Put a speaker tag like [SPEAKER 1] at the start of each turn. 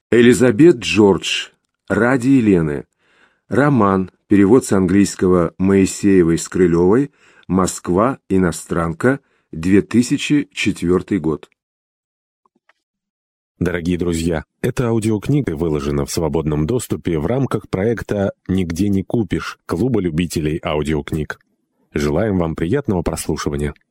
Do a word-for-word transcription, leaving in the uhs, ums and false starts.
[SPEAKER 1] Элизабет Джордж. Ради Елены. Роман. Перевод с английского Моисеевой с Крылевой. Москва. Иностранка. две тысячи четвёртый год.
[SPEAKER 2] Дорогие друзья, эта аудиокнига выложена в свободном доступе в рамках проекта «Нигде не купишь» Клуба любителей аудиокниг. Желаем вам приятного прослушивания.